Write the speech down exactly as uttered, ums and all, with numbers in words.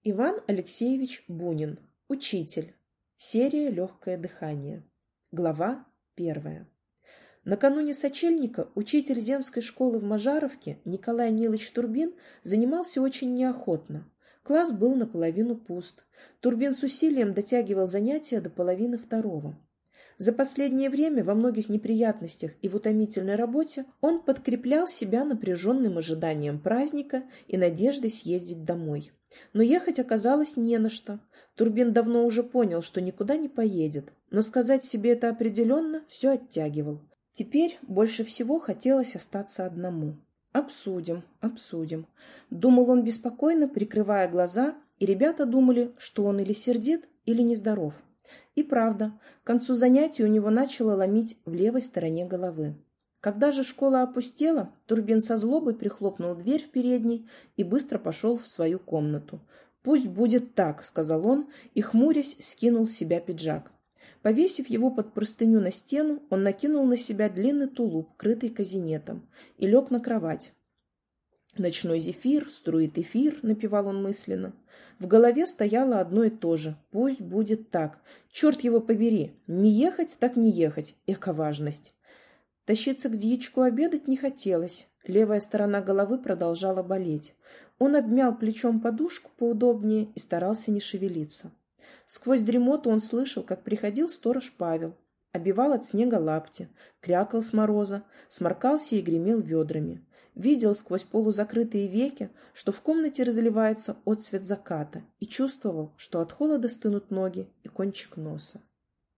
Иван Алексеевич Бунин. Учитель. Серия «Легкое дыхание». Глава первая. Накануне сочельника учитель земской школы в Мажаровке Николай Нилыч Турбин занимался очень неохотно. Класс был наполовину пуст. Турбин с усилием дотягивал занятия до половины второго. За последнее время во многих неприятностях и в утомительной работе он подкреплял себя напряженным ожиданием праздника и надеждой съездить домой. Но ехать оказалось не на что. Турбин давно уже понял, что никуда не поедет, но сказать себе это определенно все оттягивал. Теперь больше всего хотелось остаться одному. «Обсудим, обсудим», — думал он беспокойно, прикрывая глаза, и ребята думали, что он или сердит, или нездоров. И правда, к концу занятий у него начало ломить в левой стороне головы. Когда же школа опустела, Турбин со злобой прихлопнул дверь в передней и быстро пошел в свою комнату. «Пусть будет так», — сказал он, и, хмурясь, скинул с себя пиджак. Повесив его под простыню на стену, он накинул на себя длинный тулуп, крытый казинетом, и лег на кровать. «Ночной зефир, струит эфир», — напевал он мысленно. В голове стояло одно и то же. «Пусть будет так. Черт его побери. Не ехать, так не ехать. Эко-важность». Тащиться к дьячку обедать не хотелось. Левая сторона головы продолжала болеть. Он обмял плечом подушку поудобнее и старался не шевелиться. Сквозь дремоту он слышал, как приходил сторож Павел. Обивал от снега лапти, крякал с мороза, сморкался и гремел ведрами. Видел сквозь полузакрытые веки, что в комнате разливается отсвет заката, и чувствовал, что от холода стынут ноги и кончик носа.